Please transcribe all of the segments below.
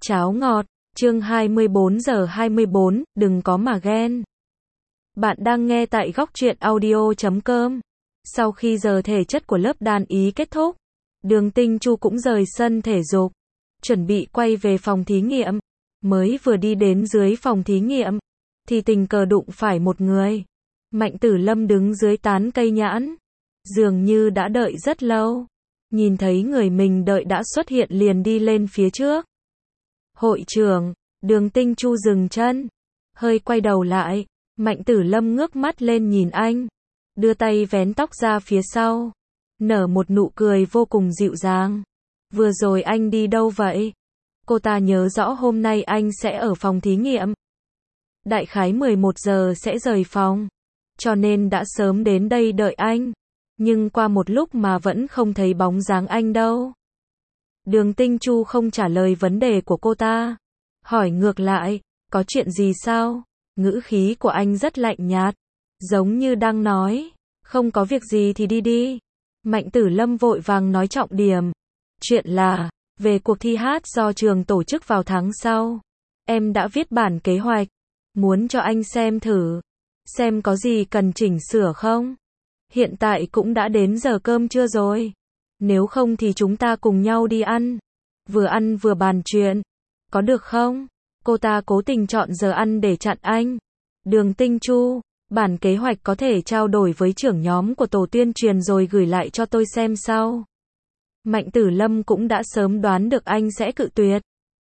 Cháo ngọt, chương 24 giờ 24, đừng có mà ghen. Bạn đang nghe tại góc truyện audio.com. Sau khi giờ thể chất của lớp đàn ý kết thúc, Đường Tinh Chu cũng rời sân thể dục, chuẩn bị quay về phòng thí nghiệm. Mới vừa đi đến dưới phòng thí nghiệm, thì tình cờ đụng phải một người. Mạnh Tử Lâm đứng dưới tán cây nhãn, dường như đã đợi rất lâu. Nhìn thấy người mình đợi đã xuất hiện liền đi lên phía trước. Hội trưởng, Đường Tinh Chu dừng chân, hơi quay đầu lại. Mạnh Tử Lâm ngước mắt lên nhìn anh, đưa tay vén tóc ra phía sau, nở một nụ cười vô cùng dịu dàng. Vừa rồi anh đi đâu vậy? Cô ta nhớ rõ hôm nay anh sẽ ở phòng thí nghiệm. Đại khái 11 giờ sẽ rời phòng, cho nên đã sớm đến đây đợi anh. Nhưng qua một lúc mà vẫn không thấy bóng dáng anh đâu. Đường Tinh Chu không trả lời vấn đề của cô ta, hỏi ngược lại, có chuyện gì sao? Ngữ khí của anh rất lạnh nhạt, giống như đang nói, không có việc gì thì đi đi. Mạnh Tử Lâm vội vàng nói trọng điểm. Chuyện là, về cuộc thi hát do trường tổ chức vào tháng sau. Em đã viết bản kế hoạch, muốn cho anh xem thử, xem có gì cần chỉnh sửa không. Hiện tại cũng đã đến giờ cơm trưa rồi. Nếu không thì chúng ta cùng nhau đi ăn vừa bàn chuyện, có được không? Cô ta cố tình chọn giờ ăn để chặn anh. Đường Tinh Chu, bản kế hoạch có thể trao đổi với trưởng nhóm của tổ tuyên truyền rồi gửi lại cho tôi xem sau. Mạnh Tử Lâm cũng đã sớm đoán được anh sẽ cự tuyệt,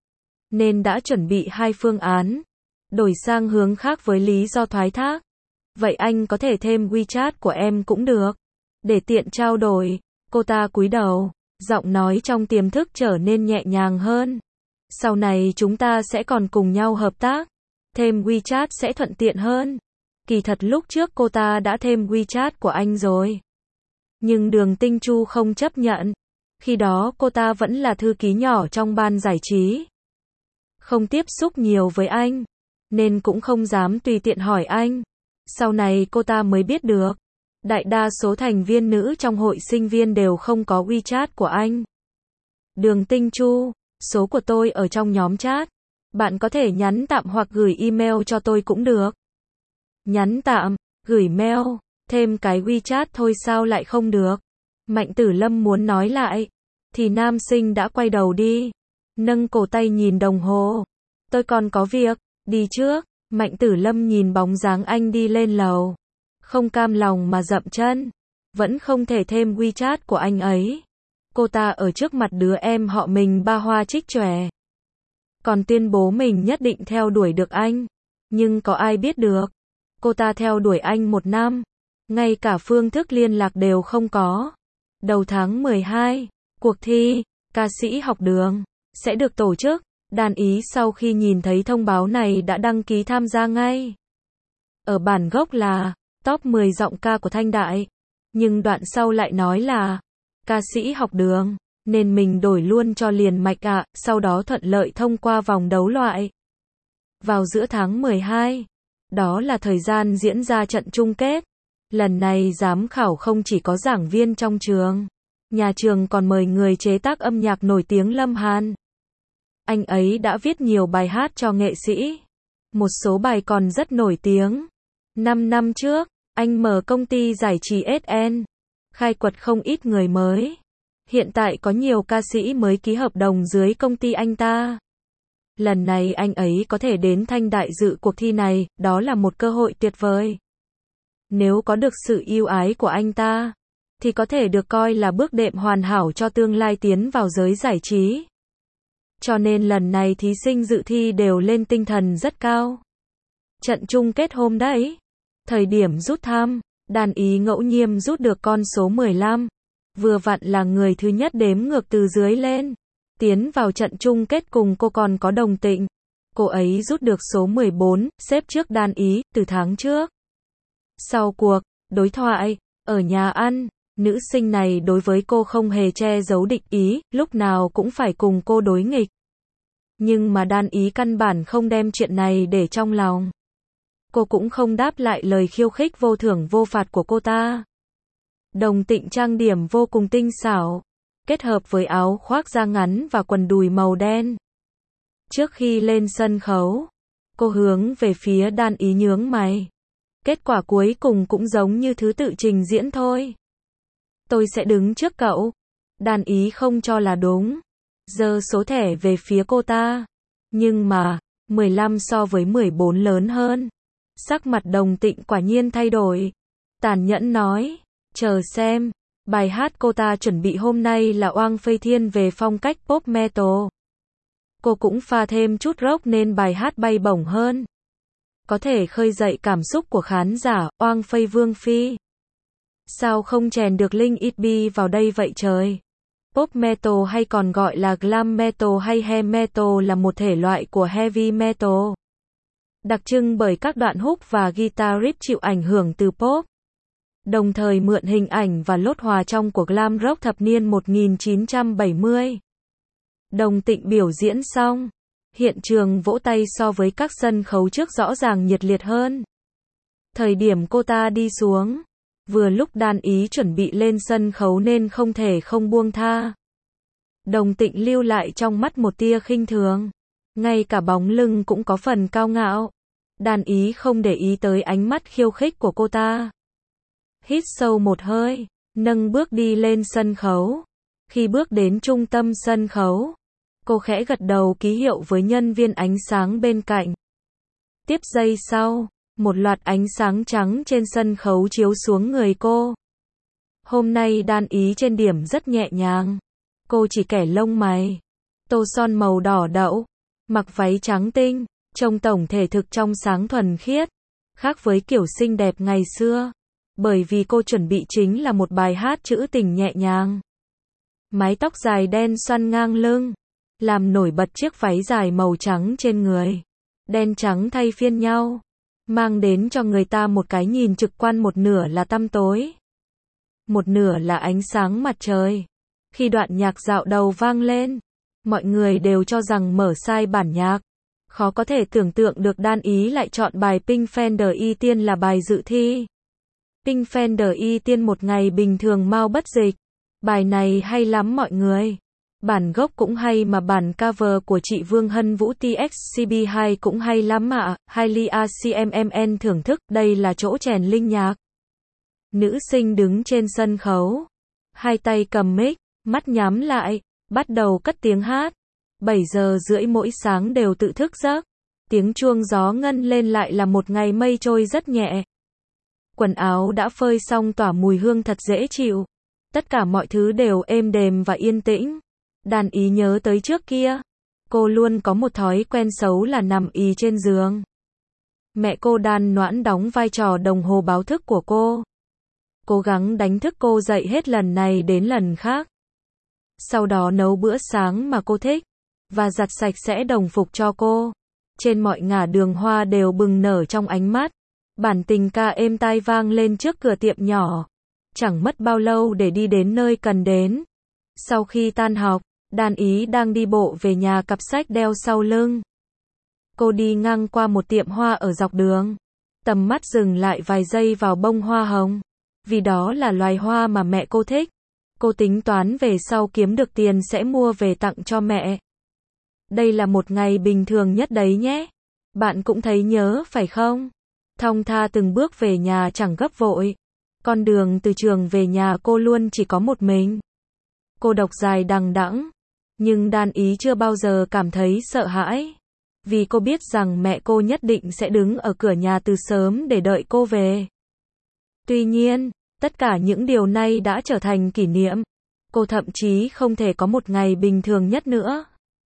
nên đã chuẩn bị hai phương án, đổi sang hướng khác với lý do thoái thác. Vậy anh có thể thêm WeChat của em cũng được, để tiện trao đổi. Cô ta cúi đầu, giọng nói trong tiềm thức trở nên nhẹ nhàng hơn. Sau này chúng ta sẽ còn cùng nhau hợp tác, thêm WeChat sẽ thuận tiện hơn. Kỳ thật lúc trước cô ta đã thêm WeChat của anh rồi, nhưng Đường Tinh Chu không chấp nhận. Khi đó cô ta vẫn là thư ký nhỏ trong ban giải trí, không tiếp xúc nhiều với anh, nên cũng không dám tùy tiện hỏi anh. Sau này cô ta mới biết được, đại đa số thành viên nữ trong hội sinh viên đều không có WeChat của anh. Đường Tinh Chu, số của tôi ở trong nhóm chat, bạn có thể nhắn tạm hoặc gửi email cho tôi cũng được. Nhắn tạm, gửi mail, thêm cái WeChat thôi sao lại không được? Mạnh Tử Lâm muốn nói lại, thì nam sinh đã quay đầu đi, nâng cổ tay nhìn đồng hồ. Tôi còn có việc, đi trước. Mạnh Tử Lâm nhìn bóng dáng anh đi lên lầu, không cam lòng mà dậm chân, vẫn không thể thêm WeChat của anh ấy. Cô ta ở trước mặt đứa em họ mình ba hoa trích chòe, còn tuyên bố mình nhất định theo đuổi được anh. Nhưng có ai biết được, cô ta theo đuổi anh 1 năm, ngay cả phương thức liên lạc đều không có. Đầu tháng 12, cuộc thi ca sĩ học đường sẽ được tổ chức. Đàn ý sau khi nhìn thấy thông báo này đã đăng ký tham gia ngay. Ở bản gốc là top 10 giọng ca của Thanh Đại, nhưng đoạn sau lại nói là ca sĩ học đường, nên mình đổi luôn cho liền mạch ạ. Sau đó thuận lợi thông qua vòng đấu loại. Vào giữa tháng 12, đó là thời gian diễn ra trận chung kết. Lần này giám khảo không chỉ có giảng viên trong trường, nhà trường còn mời người chế tác âm nhạc nổi tiếng Lâm Hàn. Anh ấy đã viết nhiều bài hát cho nghệ sĩ, một số bài còn rất nổi tiếng. 5 năm trước, anh mở công ty giải trí SN, khai quật không ít người mới. Hiện tại có nhiều ca sĩ mới ký hợp đồng dưới công ty anh ta. Lần này anh ấy có thể đến Thanh Đại dự cuộc thi này, đó là một cơ hội tuyệt vời. Nếu có được sự ưu ái của anh ta, thì có thể được coi là bước đệm hoàn hảo cho tương lai tiến vào giới giải trí. Cho nên lần này thí sinh dự thi đều lên tinh thần rất cao. Trận chung kết hôm đấy, thời điểm rút thăm, đàn ý ngẫu nhiên rút được con số 15. Vừa vặn là người thứ nhất đếm ngược từ dưới lên. Tiến vào trận chung kết cùng cô còn có Đồng Tịnh. Cô ấy rút được số 14, xếp trước đàn ý, từ tháng trước. Sau cuộc đối thoại, ở nhà ăn, nữ sinh này đối với cô không hề che giấu địch ý, lúc nào cũng phải cùng cô đối nghịch. Nhưng mà đàn ý căn bản không đem chuyện này để trong lòng. Cô cũng không đáp lại lời khiêu khích vô thưởng vô phạt của cô ta. Đồng Tịnh trang điểm vô cùng tinh xảo, kết hợp với áo khoác da ngắn và quần đùi màu đen. Trước khi lên sân khấu, cô hướng về phía Đan Ý nhướng mày. Kết quả cuối cùng cũng giống như thứ tự trình diễn thôi. Tôi sẽ đứng trước cậu. Đan Ý không cho là đúng. Giơ số thẻ về phía cô ta. Nhưng mà, 15 so với 14 lớn hơn. Sắc mặt Đồng Tịnh quả nhiên thay đổi. Tàn nhẫn nói, chờ xem. Bài hát cô ta chuẩn bị hôm nay là Oang Phây Thiên về phong cách pop metal. Cô cũng pha thêm chút rock nên bài hát bay bổng hơn. Có thể khơi dậy cảm xúc của khán giả. Oang Phây Vương Phi. Sao không chèn được Linh Itbi vào đây vậy trời? Pop metal hay còn gọi là glam metal hay hair metal là một thể loại của heavy metal. Đặc trưng bởi các đoạn hook và guitar riff chịu ảnh hưởng từ pop. Đồng thời mượn hình ảnh và lốt hòa trong của glam rock thập niên 1970. Đồng Tịnh biểu diễn xong. Hiện trường vỗ tay so với các sân khấu trước rõ ràng nhiệt liệt hơn. Thời điểm cô ta đi xuống. Vừa lúc Đan Ý chuẩn bị lên sân khấu nên không thể không buông tha. Đồng Tịnh lưu lại trong mắt một tia khinh thường. Ngay cả bóng lưng cũng có phần cao ngạo. Đan Ý không để ý tới ánh mắt khiêu khích của cô ta. Hít sâu một hơi, nâng bước đi lên sân khấu. Khi bước đến trung tâm sân khấu, cô khẽ gật đầu ký hiệu với nhân viên ánh sáng bên cạnh. Tiếp giây sau, một loạt ánh sáng trắng trên sân khấu chiếu xuống người cô. Hôm nay Đan Ý trên điểm rất nhẹ nhàng. Cô chỉ kẻ lông mày, tô son màu đỏ đậu, mặc váy trắng tinh, trông tổng thể thực trong sáng thuần khiết, khác với kiểu xinh đẹp ngày xưa. Bởi vì cô chuẩn bị chính là một bài hát trữ tình nhẹ nhàng. Mái tóc dài đen xoăn ngang lưng, làm nổi bật chiếc váy dài màu trắng trên người. Đen trắng thay phiên nhau, mang đến cho người ta một cái nhìn trực quan, một nửa là tăm tối, một nửa là ánh sáng mặt trời. Khi đoạn nhạc dạo đầu vang lên, mọi người đều cho rằng mở sai bản nhạc. Khó có thể tưởng tượng được Đan Ý lại chọn bài Pink Fender Y Tiên là bài dự thi. Pink Fender Y Tiên một ngày bình thường mau bất dịch. Bài này hay lắm mọi người. Bản gốc cũng hay mà bản cover của chị Vương Hân Vũ TXCB2 cũng hay lắm ạ. Hailey ACMMN thưởng thức, đây là chỗ chèn linh nhạc. Nữ sinh đứng trên sân khấu, hai tay cầm mic, mắt nhắm lại, bắt đầu cất tiếng hát. 7 giờ rưỡi mỗi sáng đều tự thức giấc. Tiếng chuông gió ngân lên lại là một ngày mây trôi rất nhẹ. Quần áo đã phơi xong tỏa mùi hương thật dễ chịu. Tất cả mọi thứ đều êm đềm và yên tĩnh. Đan Ý nhớ tới trước kia. Cô luôn có một thói quen xấu là nằm ì trên giường. Mẹ cô Đan Noãn đóng vai trò đồng hồ báo thức của cô. Cố gắng đánh thức cô dậy hết lần này đến lần khác. Sau đó nấu bữa sáng mà cô thích. Và giặt sạch sẽ đồng phục cho cô. Trên mọi ngả đường hoa đều bừng nở trong ánh mắt. Bản tình ca êm tai vang lên trước cửa tiệm nhỏ. Chẳng mất bao lâu để đi đến nơi cần đến. Sau khi tan học, Đan Ý đang đi bộ về nhà cặp sách đeo sau lưng. Cô đi ngang qua một tiệm hoa ở dọc đường. Tầm mắt dừng lại vài giây vào bông hoa hồng. Vì đó là loài hoa mà mẹ cô thích. Cô tính toán về sau kiếm được tiền sẽ mua về tặng cho mẹ. Đây là một ngày bình thường nhất đấy nhé. Bạn cũng thấy nhớ phải không? Thong thả từng bước về nhà chẳng gấp vội. Con đường từ trường về nhà cô luôn chỉ có một mình. Cô độc dài đằng đẵng. Nhưng Đan Ý chưa bao giờ cảm thấy sợ hãi. Vì cô biết rằng mẹ cô nhất định sẽ đứng ở cửa nhà từ sớm để đợi cô về. Tuy nhiên, tất cả những điều này đã trở thành kỷ niệm. Cô thậm chí không thể có một ngày bình thường nhất nữa.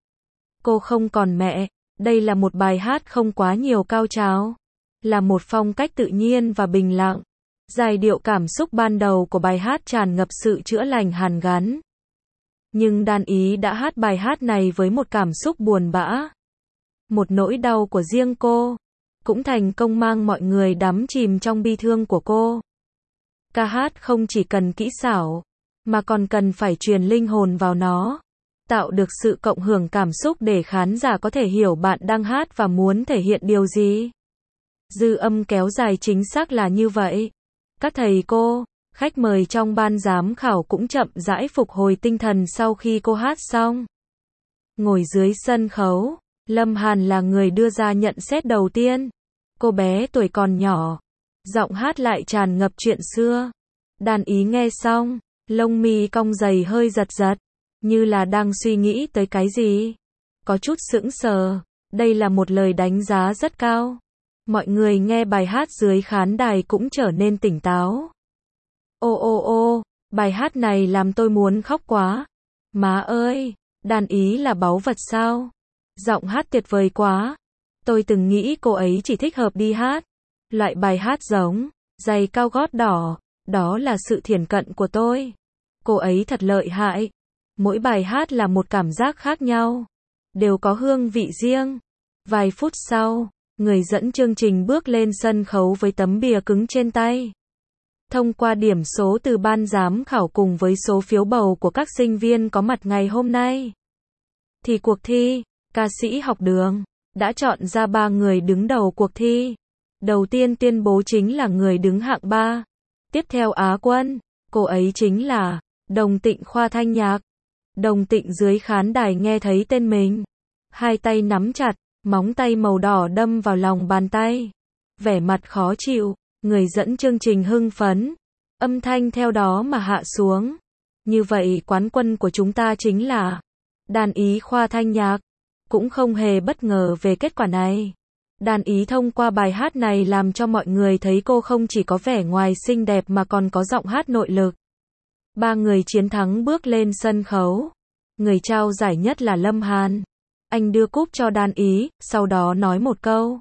Cô không còn mẹ. Đây là một bài hát không quá nhiều cao trào. Là một phong cách tự nhiên và bình lặng. Giai điệu cảm xúc ban đầu của bài hát tràn ngập sự chữa lành hàn gắn. Nhưng Đan Ý đã hát bài hát này với một cảm xúc buồn bã. Một nỗi đau của riêng cô. Cũng thành công mang mọi người đắm chìm trong bi thương của cô. Ca hát không chỉ cần kỹ xảo, mà còn cần phải truyền linh hồn vào nó. Tạo được sự cộng hưởng cảm xúc để khán giả có thể hiểu bạn đang hát và muốn thể hiện điều gì. Dư âm kéo dài chính xác là như vậy. Các thầy cô, khách mời trong ban giám khảo cũng chậm rãi phục hồi tinh thần sau khi cô hát xong. Ngồi dưới sân khấu, Lâm Hàn là người đưa ra nhận xét đầu tiên. Cô bé tuổi còn nhỏ, giọng hát lại tràn ngập chuyện xưa. Đàn Ý nghe xong, lông mi cong dày hơi giật giật, như là đang suy nghĩ tới cái gì. Có chút sững sờ, đây là một lời đánh giá rất cao. Mọi người nghe bài hát dưới khán đài cũng trở nên tỉnh táo. Ô, bài hát này làm tôi muốn khóc quá. Má ơi, Đàn Ý là báu vật sao? Giọng hát tuyệt vời quá. Tôi từng nghĩ cô ấy chỉ thích hợp đi hát loại bài hát giống giày cao gót đỏ, đó là sự thiển cận của tôi. Cô ấy thật lợi hại. Mỗi bài hát là một cảm giác khác nhau, đều có hương vị riêng. Vài phút sau, người dẫn chương trình bước lên sân khấu với tấm bìa cứng trên tay. Thông qua điểm số từ ban giám khảo cùng với số phiếu bầu của các sinh viên có mặt ngày hôm nay, thì cuộc thi ca sĩ học đường đã chọn ra 3 người đứng đầu cuộc thi. Đầu tiên tuyên bố chính là người đứng hạng 3. Tiếp theo Á quân, cô ấy chính là Đồng Tịnh Khoa Thanh Nhạc. Đồng Tịnh dưới khán đài nghe thấy tên mình, hai tay nắm chặt, móng tay màu đỏ đâm vào lòng bàn tay. Vẻ mặt khó chịu, người dẫn chương trình hưng phấn. Âm thanh theo đó mà hạ xuống. Như vậy quán quân của chúng ta chính là Đàn Ý Khoa Thanh Nhạc. Cũng không hề bất ngờ về kết quả này. Đàn Ý thông qua bài hát này làm cho mọi người thấy cô không chỉ có vẻ ngoài xinh đẹp mà còn có giọng hát nội lực. 3 người chiến thắng bước lên sân khấu. Người trao giải nhất là Lâm Hàn. Anh đưa cúp cho Đàn Ý, sau đó nói một câu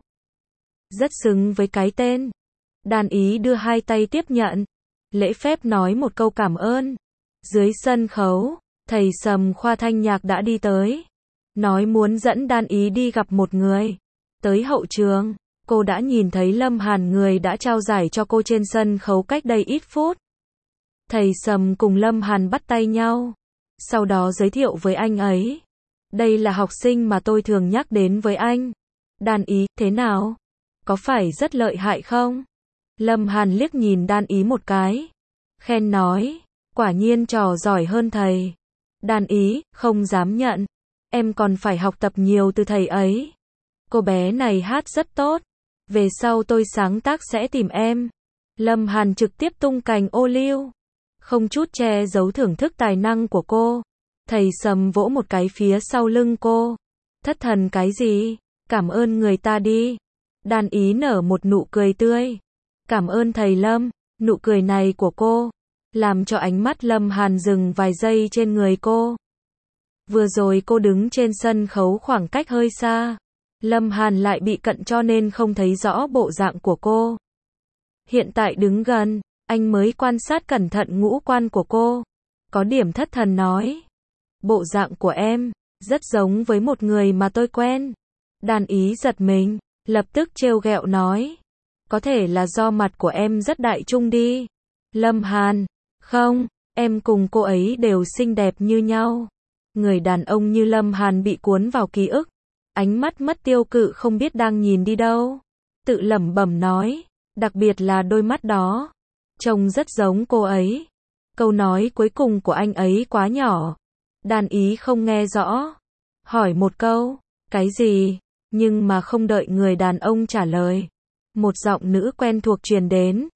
rất xứng với cái tên. Đàn Ý đưa hai tay tiếp nhận, lễ phép nói một câu cảm ơn. Dưới sân khấu, thầy Sầm Khoa Thanh Nhạc đã đi tới, nói muốn dẫn Đàn Ý đi gặp một người. Tới hậu trường, cô đã nhìn thấy Lâm Hàn, người đã trao giải cho cô trên sân khấu cách đây ít phút. Thầy Sầm cùng Lâm Hàn bắt tay nhau, sau đó giới thiệu với anh ấy. Đây là học sinh mà tôi thường nhắc đến với anh. Đàn Ý, thế nào? Có phải rất lợi hại không? Lâm Hàn liếc nhìn Đàn Ý một cái, khen nói, quả nhiên trò giỏi hơn thầy. Đàn Ý, không dám nhận. Em còn phải học tập nhiều từ thầy ấy. Cô bé này hát rất tốt. Về sau tôi sáng tác sẽ tìm em. Lâm Hàn trực tiếp tung cành ô liu, không chút che giấu thưởng thức tài năng của cô. Thầy Sầm vỗ một cái phía sau lưng cô. Thất thần cái gì? Cảm ơn người ta đi. Đàn Ý nở một nụ cười tươi. Cảm ơn thầy Lâm. Nụ cười này của cô làm cho ánh mắt Lâm Hàn dừng vài giây trên người cô. Vừa rồi cô đứng trên sân khấu khoảng cách hơi xa, Lâm Hàn lại bị cận cho nên không thấy rõ bộ dạng của cô. Hiện tại đứng gần, anh mới quan sát cẩn thận ngũ quan của cô. Có điểm thất thần nói, bộ dạng của em rất giống với một người mà tôi quen. Đàn Ý giật mình, lập tức trêu ghẹo nói, có thể là do mặt của em rất đại trung đi. Lâm Hàn, không, em cùng cô ấy đều xinh đẹp như nhau. Người đàn ông như Lâm Hàn bị cuốn vào ký ức, ánh mắt mất tiêu cự không biết đang nhìn đi đâu. Tự lẩm bẩm nói, đặc biệt là đôi mắt đó, trông rất giống cô ấy. Câu nói cuối cùng của anh ấy quá nhỏ. Đàn Ý không nghe rõ, hỏi một câu, cái gì? Nhưng mà không đợi người đàn ông trả lời, một giọng nữ quen thuộc truyền đến.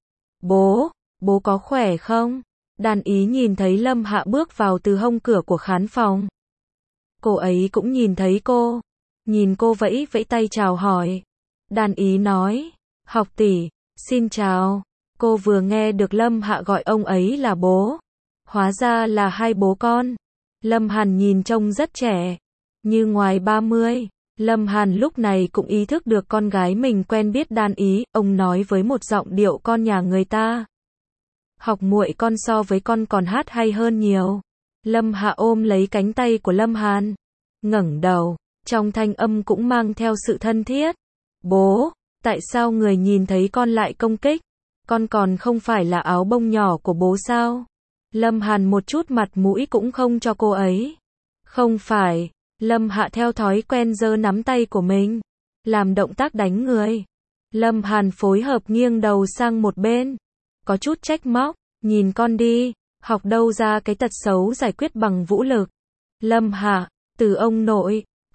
Bố có khỏe không? Đàn Ý nhìn thấy Lâm Hạ bước vào từ hông cửa của khán phòng. Cô ấy cũng nhìn thấy cô. Nhìn cô vẫy vẫy tay chào hỏi. Đàn Ý nói, học tỷ, xin chào. Cô vừa nghe được Lâm Hạ gọi ông ấy là bố. Hóa ra là hai bố con. Lâm Hàn nhìn trông rất trẻ, như ngoài 30. Lâm Hàn lúc này cũng ý thức được con gái mình quen biết Đàn Ý. Ông nói với một giọng điệu con nhà người ta, học muội con so với con còn hát hay hơn nhiều. Lâm Hạ ôm lấy cánh tay của Lâm Hàn, ngẩng đầu, trong thanh âm cũng mang theo sự thân thiết. Bố, tại sao người nhìn thấy con lại công kích? Con còn không phải là áo bông nhỏ của bố sao? Lâm Hàn một chút mặt mũi cũng không cho cô ấy. Không phải. Lâm Hạ theo thói quen giơ nắm tay của mình, làm động tác đánh người. Lâm Hàn phối hợp nghiêng đầu sang một bên, có chút trách móc, nhìn con đi, học đâu ra cái tật xấu giải quyết bằng vũ lực. Lâm Hạ, từ ông nội,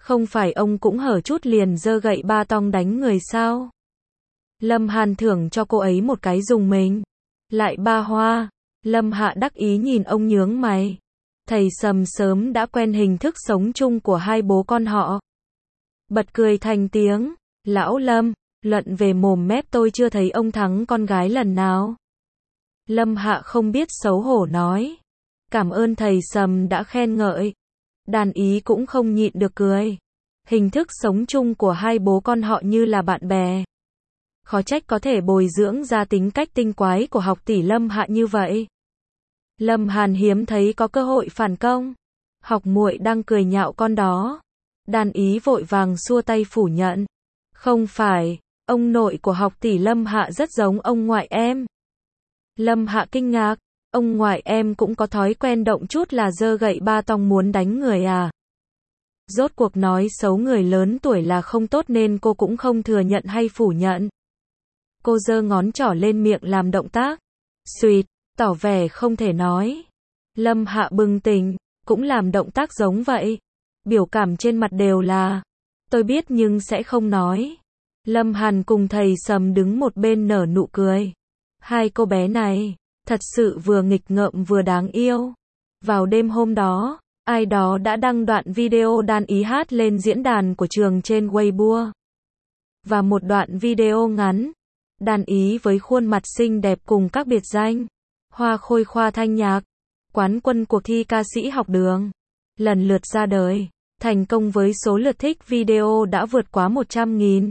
Không phải ông cũng hở chút liền giơ gậy ba tong đánh người sao? Lâm Hàn thưởng cho cô ấy một cái dùng mình. Lại ba hoa. Lâm Hạ đắc ý nhìn ông nhướng mày. Thầy Sầm sớm đã quen hình thức sống chung của hai bố con họ. Bật cười thành tiếng. Lão Lâm, luận về mồm mép tôi chưa thấy ông thắng con gái lần nào. Lâm Hạ không biết xấu hổ nói. Cảm ơn thầy Sầm đã khen ngợi. Đàn Ý cũng không nhịn được cười. Hình thức sống chung của hai bố con họ như là bạn bè. Khó trách có thể bồi dưỡng ra tính cách tinh quái của học tỷ Lâm Hạ như vậy. Lâm Hàn hiếm thấy có cơ hội phản công. Học muội đang cười nhạo con đó. Đàn Ý vội vàng xua tay phủ nhận. Không phải, ông nội của học tỷ Lâm Hạ rất giống ông ngoại em. Lâm Hạ kinh ngạc, ông ngoại em cũng có thói quen động chút là giơ gậy ba tong muốn đánh người à? Rốt cuộc nói xấu người lớn tuổi là không tốt nên cô cũng không thừa nhận hay phủ nhận. Cô giơ ngón trỏ lên miệng làm động tác. Xuyệt, tỏ vẻ không thể nói. Lâm Hạ bừng tỉnh, cũng làm động tác giống vậy. Biểu cảm trên mặt đều là, tôi biết nhưng sẽ không nói. Lâm Hàn cùng thầy Sầm đứng một bên nở nụ cười. Hai cô bé này, thật sự vừa nghịch ngợm vừa đáng yêu. Vào đêm hôm đó, ai đó đã đăng đoạn video Đàn Ý hát lên diễn đàn của trường trên Weibo. Và một đoạn video ngắn, Đàn Ý với khuôn mặt xinh đẹp cùng các biệt danh, Hoa Khôi Khoa Thanh Nhạc, quán quân cuộc thi ca sĩ học đường, lần lượt ra đời, thành công với số lượt thích video đã vượt quá 100.000.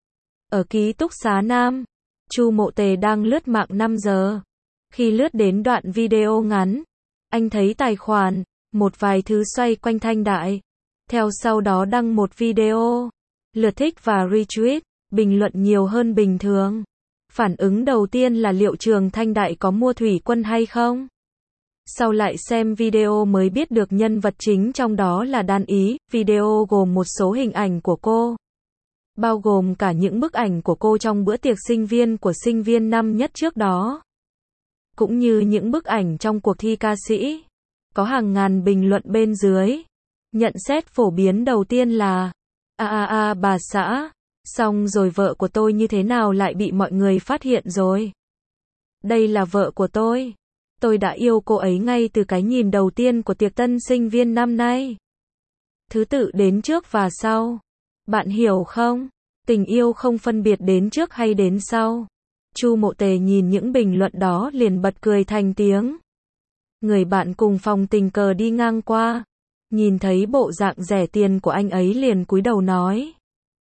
Ở ký túc xá Nam, Chu Mộ Tề đang lướt mạng 5 giờ. Khi lướt đến đoạn video ngắn, anh thấy tài khoản, một vài thứ xoay quanh Thanh Đại. Theo sau đó đăng một video, lượt thích và retweet, bình luận nhiều hơn bình thường. Phản ứng đầu tiên là liệu trường Thanh Đại có mua thủy quân hay không? Sau lại xem video mới biết được nhân vật chính trong đó là Đàn Ý. Video gồm một số hình ảnh của cô, bao gồm cả những bức ảnh của cô trong bữa tiệc sinh viên của sinh viên năm nhất trước đó, cũng như những bức ảnh trong cuộc thi ca sĩ. Có hàng ngàn bình luận bên dưới. Nhận xét phổ biến đầu tiên là bà xã, xong rồi vợ của tôi như thế nào lại bị mọi người phát hiện rồi. Đây là vợ của tôi đã yêu cô ấy ngay từ cái nhìn đầu tiên của tiệc tân sinh viên năm nay. Thứ tự đến trước và sau. Bạn hiểu không? Tình yêu không phân biệt đến trước hay đến sau. Chu Mộ Tề nhìn những bình luận đó liền bật cười thành tiếng. Người bạn cùng phòng tình cờ đi ngang qua, nhìn thấy bộ dạng rẻ tiền của anh ấy liền cúi đầu nói.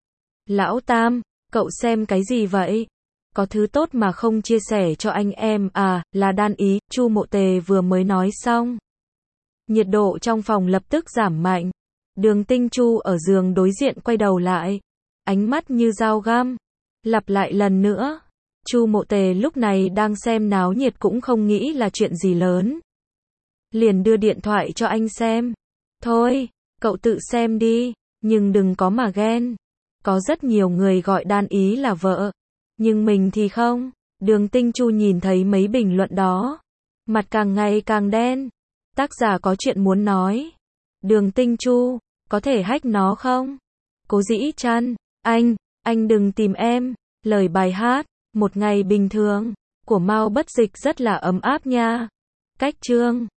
Lão Tam, cậu xem cái gì vậy? Có thứ tốt mà không chia sẻ cho anh em à, là Đàn Ý. Chu Mộ Tề vừa mới nói xong, nhiệt độ trong phòng lập tức giảm mạnh. Đường Tinh Chu ở giường đối diện quay đầu lại, ánh mắt như dao găm. Lặp lại lần nữa. Chu Mộ Tề lúc này đang xem náo nhiệt cũng không nghĩ là chuyện gì lớn. Liền đưa điện thoại cho anh xem. Thôi, cậu tự xem đi, nhưng đừng có mà ghen. Có rất nhiều người gọi Đàn Ý là vợ, nhưng mình thì không. Đường Tinh Chu nhìn thấy mấy bình luận đó, mặt càng ngày càng đen. Tác giả có chuyện muốn nói. Đường Tinh Chu, có thể hack nó không? Cố Dĩ Trăn, anh đừng tìm em. Lời bài hát, một ngày bình thường, của Mao Bất Dịch rất là ấm áp nha. Cách chương